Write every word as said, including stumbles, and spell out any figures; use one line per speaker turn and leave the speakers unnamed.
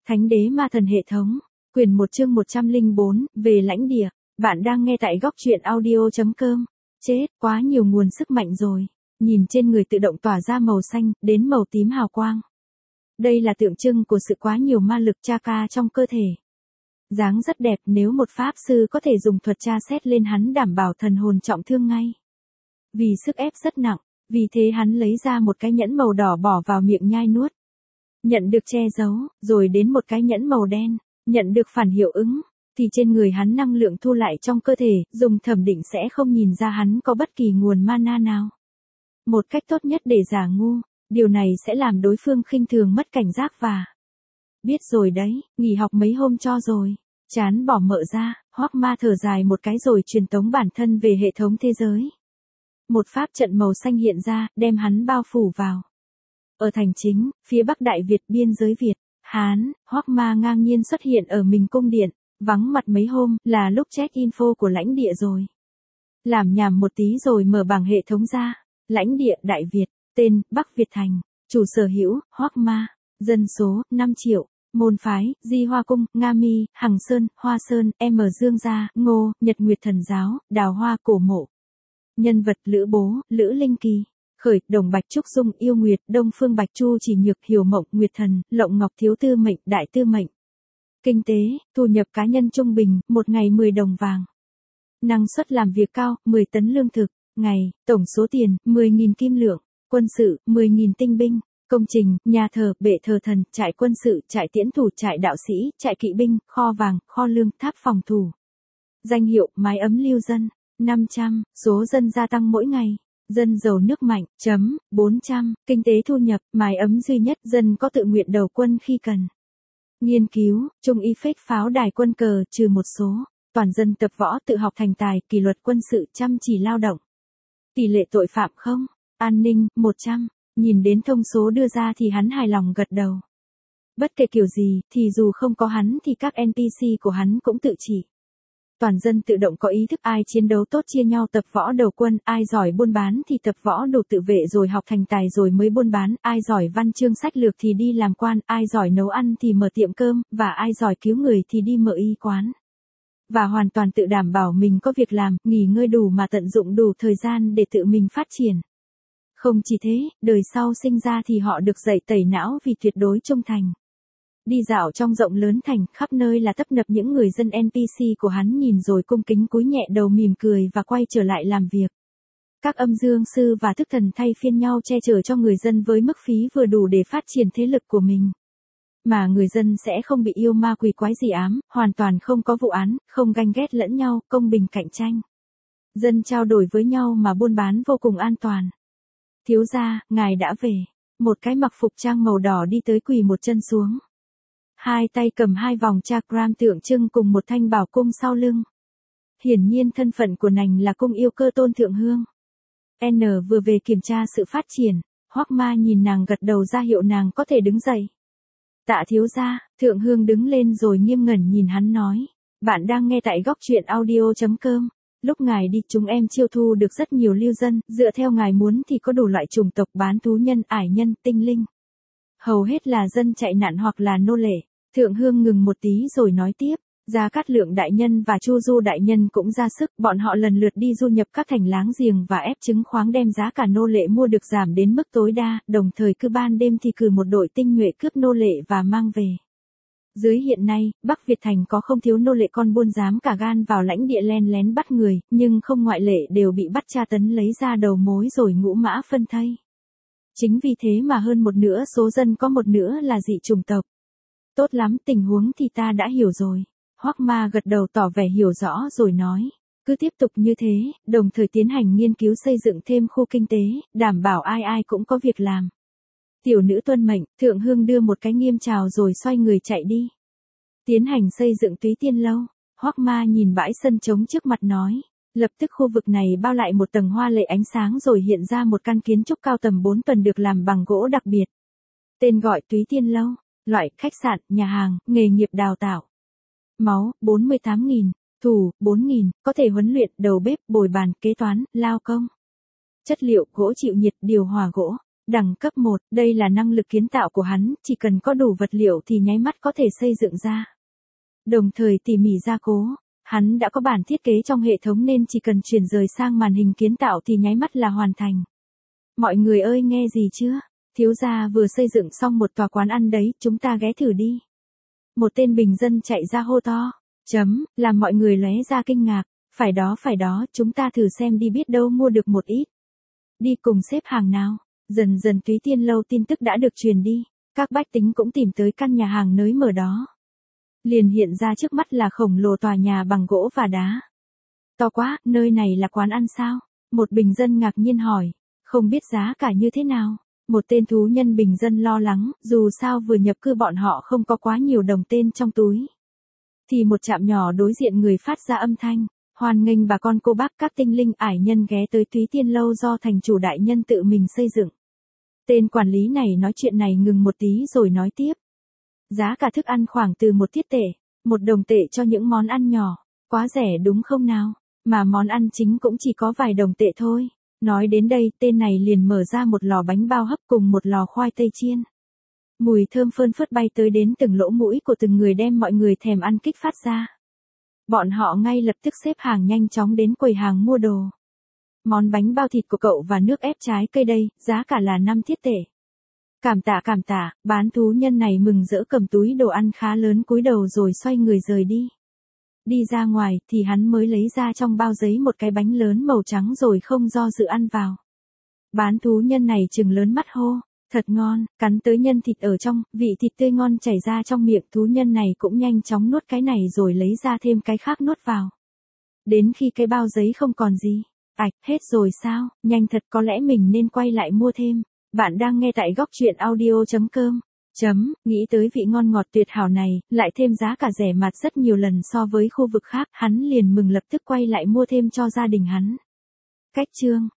Thánh đế ma thần hệ thống, quyển một chương một trăm lẻ bốn, về lãnh địa. Bạn đang nghe tại góc truyện audio chấm com. Chết, quá nhiều nguồn sức mạnh rồi. Nhìn trên người tự động tỏa ra màu xanh, đến màu tím hào quang. Đây là tượng trưng của sự quá nhiều ma lực chakra trong cơ thể. Dáng rất đẹp, nếu một pháp sư có thể dùng thuật tra xét lên hắn đảm bảo thần hồn trọng thương ngay. Vì sức ép rất nặng, vì thế hắn lấy ra một cái nhẫn màu đỏ bỏ vào miệng nhai nuốt. Nhận được che giấu, rồi đến một cái nhẫn màu đen, nhận được phản hiệu ứng, thì trên người hắn năng lượng thu lại trong cơ thể, dùng thẩm định sẽ không nhìn ra hắn có bất kỳ nguồn mana nào. Một cách tốt nhất để giả ngu, điều này sẽ làm đối phương khinh thường mất cảnh giác và... Biết rồi đấy, nghỉ học mấy hôm cho rồi. Chán bỏ mợ ra, Hoắc Ma thở dài một cái rồi truyền tống bản thân về hệ thống thế giới. Một pháp trận màu xanh hiện ra, đem hắn bao phủ vào. Ở thành chính, phía bắc Đại Việt biên giới Việt, Hán, Hoắc Ma ngang nhiên xuất hiện ở mình cung điện, vắng mặt mấy hôm, là lúc check info của lãnh địa rồi. Làm nhảm một tí rồi mở bảng hệ thống ra, lãnh địa Đại Việt, tên, Bắc Việt Thành, chủ sở hữu, Hoắc Ma, dân số, năm triệu, môn phái, Di Hoa Cung, Nga Mi, Hằng Sơn, Hoa Sơn, M Dương Gia, Ngô, Nhật Nguyệt Thần Giáo, Đào Hoa Cổ Mộ. Nhân vật Lữ Bố, Lữ Linh Kỳ. Khởi, Đồng Bạch Trúc Dung, Yêu Nguyệt, Đông Phương Bạch Chu Chỉ Nhược, Hiểu Mộng, Nguyệt Thần, Lộng Ngọc Thiếu Tư Mệnh, Đại Tư Mệnh. Kinh tế, thu nhập cá nhân trung bình, một ngày mười đồng vàng. Năng suất làm việc cao, mười tấn lương thực, ngày, tổng số tiền, mười nghìn kim lượng, quân sự, mười nghìn tinh binh, công trình, nhà thờ, bệ thờ thần, trại quân sự, trại tiễn thủ, trại đạo sĩ, trại kỵ binh, kho vàng, kho lương, tháp phòng thủ. Danh hiệu, mái ấm lưu dân, năm trăm, số dân gia tăng mỗi ngày. Dân giàu nước mạnh, chấm, bốn trăm, kinh tế thu nhập, mái ấm duy nhất, dân có tự nguyện đầu quân khi cần. Nghiên cứu, trung y phết pháo đài quân cờ, trừ một số, toàn dân tập võ tự học thành tài, kỷ luật quân sự, chăm chỉ lao động. Tỷ lệ tội phạm không, an ninh, một trăm, nhìn đến thông số đưa ra thì hắn hài lòng gật đầu. Bất kể kiểu gì, thì dù không có hắn thì các en pê xê của hắn cũng tự trị. Toàn dân tự động có ý thức, ai chiến đấu tốt chia nhau tập võ đầu quân, ai giỏi buôn bán thì tập võ đồ tự vệ rồi học thành tài rồi mới buôn bán, ai giỏi văn chương sách lược thì đi làm quan, ai giỏi nấu ăn thì mở tiệm cơm, và ai giỏi cứu người thì đi mở y quán. Và hoàn toàn tự đảm bảo mình có việc làm, nghỉ ngơi đủ mà tận dụng đủ thời gian để tự mình phát triển. Không chỉ thế, đời sau sinh ra thì họ được dạy tẩy não vì tuyệt đối trung thành. Đi dạo trong rộng lớn thành, khắp nơi là tấp nập những người dân en pê xê của hắn nhìn rồi cung kính cúi nhẹ đầu mỉm cười và quay trở lại làm việc. Các âm dương sư và thức thần thay phiên nhau che chở cho người dân với mức phí vừa đủ để phát triển thế lực của mình. Mà người dân sẽ không bị yêu ma quỷ quái gì ám, hoàn toàn không có vụ án, không ganh ghét lẫn nhau, công bình cạnh tranh. Dân trao đổi với nhau mà buôn bán vô cùng an toàn. Thiếu gia, ngài đã về. Một cái mặc phục trang màu đỏ đi tới quỳ một chân xuống. Hai tay cầm hai vòng chakram tượng trưng cùng một thanh bảo cung sau lưng. Hiển nhiên thân phận của nàng là cung yêu cơ tôn thượng hương. N vừa về kiểm tra sự phát triển, Hoắc Ma nhìn nàng gật đầu ra hiệu nàng có thể đứng dậy. Tạ thiếu gia, thượng hương đứng lên rồi nghiêm ngẩn nhìn hắn nói. Bạn đang nghe tại góc truyện audio chấm com. Lúc ngài đi chúng em chiêu thu được rất nhiều lưu dân, dựa theo ngài muốn thì có đủ loại chủng tộc bán thú nhân, ải nhân, tinh linh. Hầu hết là dân chạy nạn hoặc là nô lệ. Thượng hương ngừng một tí rồi nói tiếp, Gia Cát Lượng đại nhân và Chu Du đại nhân cũng ra sức, bọn họ lần lượt đi du nhập các thành láng giềng và ép chứng khoáng đem giá cả nô lệ mua được giảm đến mức tối đa, đồng thời cứ ban đêm thì cử một đội tinh nhuệ cướp nô lệ và mang về. Dưới hiện nay, Bắc Việt Thành có không thiếu nô lệ con buôn dám cả gan vào lãnh địa len lén bắt người, nhưng không ngoại lệ đều bị bắt tra tấn lấy ra đầu mối rồi ngũ mã phân thây. Chính vì thế mà hơn một nửa số dân có một nửa là dị chủng tộc. Tốt lắm, tình huống thì ta đã hiểu rồi. Hoắc Ma gật đầu tỏ vẻ hiểu rõ rồi nói. Cứ tiếp tục như thế, đồng thời tiến hành nghiên cứu xây dựng thêm khu kinh tế, đảm bảo ai ai cũng có việc làm. Tiểu nữ tuân mệnh, thượng hương đưa một cái nghiêm chào rồi xoay người chạy đi. Tiến hành xây dựng Túy Tiên Lâu. Hoắc Ma nhìn bãi sân trống trước mặt nói. Lập tức khu vực này bao lại một tầng hoa lệ ánh sáng rồi hiện ra một căn kiến trúc cao tầm bốn tầng được làm bằng gỗ đặc biệt. Tên gọi Túy Tiên Lâu. Loại, khách sạn, nhà hàng, nghề nghiệp đào tạo. Máu, bốn mươi tám nghìn, thủ, bốn nghìn, có thể huấn luyện, đầu bếp, bồi bàn, kế toán, lao công. Chất liệu, gỗ chịu nhiệt, điều hòa gỗ. Đẳng cấp một, đây là năng lực kiến tạo của hắn, chỉ cần có đủ vật liệu thì nháy mắt có thể xây dựng ra. Đồng thời tỉ mỉ gia cố, hắn đã có bản thiết kế trong hệ thống nên chỉ cần chuyển rời sang màn hình kiến tạo thì nháy mắt là hoàn thành. Mọi người ơi nghe gì chưa? Thiếu gia vừa xây dựng xong một tòa quán ăn đấy, chúng ta ghé thử đi. Một tên bình dân chạy ra hô to, chấm, làm mọi người lóe ra kinh ngạc, phải đó phải đó, chúng ta thử xem đi biết đâu mua được một ít. Đi cùng xếp hàng nào. Dần dần Túy Tiên Lâu tin tức đã được truyền đi, các bách tính cũng tìm tới căn nhà hàng nới mở đó. Liền hiện ra trước mắt là khổng lồ tòa nhà bằng gỗ và đá. To quá, nơi này là quán ăn sao? Một bình dân ngạc nhiên hỏi, không biết giá cả như thế nào. Một tên thú nhân bình dân lo lắng, dù sao vừa nhập cư bọn họ không có quá nhiều đồng tên trong túi. Thì một trạm nhỏ đối diện người phát ra âm thanh, hoan nghênh bà con cô bác các tinh linh ải nhân ghé tới Túy Tiên Lâu do thành chủ đại nhân tự mình xây dựng. Tên quản lý này nói chuyện này ngừng một tí rồi nói tiếp. Giá cả thức ăn khoảng từ một thiết tệ, một đồng tệ cho những món ăn nhỏ, quá rẻ đúng không nào, mà món ăn chính cũng chỉ có vài đồng tệ thôi. Nói đến đây tên này liền mở ra một lò bánh bao hấp cùng một lò khoai tây chiên. Mùi thơm phơn phớt bay tới đến từng lỗ mũi của từng người đem mọi người thèm ăn kích phát ra. Bọn họ ngay lập tức xếp hàng nhanh chóng đến quầy hàng mua đồ. Món bánh bao thịt của cậu và nước ép trái cây đây, giá cả là năm thiết tệ. Cảm tạ cảm tạ, bán thú nhân này mừng rỡ cầm túi đồ ăn khá lớn cúi đầu rồi xoay người rời đi. Đi ra ngoài thì hắn mới lấy ra trong bao giấy một cái bánh lớn màu trắng rồi không do dự ăn vào. Bán thú nhân này trừng lớn mắt hô, thật ngon, cắn tới nhân thịt ở trong, vị thịt tươi ngon chảy ra trong miệng thú nhân này cũng nhanh chóng nuốt cái này rồi lấy ra thêm cái khác nuốt vào. Đến khi cái bao giấy không còn gì. Ảch, hết rồi sao, nhanh thật có lẽ mình nên quay lại mua thêm. Bạn đang nghe tại góc truyện audio chấm com. Chấm, nghĩ tới vị ngon ngọt tuyệt hảo này, lại thêm giá cả rẻ mạt rất nhiều lần so với khu vực khác, hắn liền mừng lập tức quay lại mua thêm cho gia đình hắn. Cách chương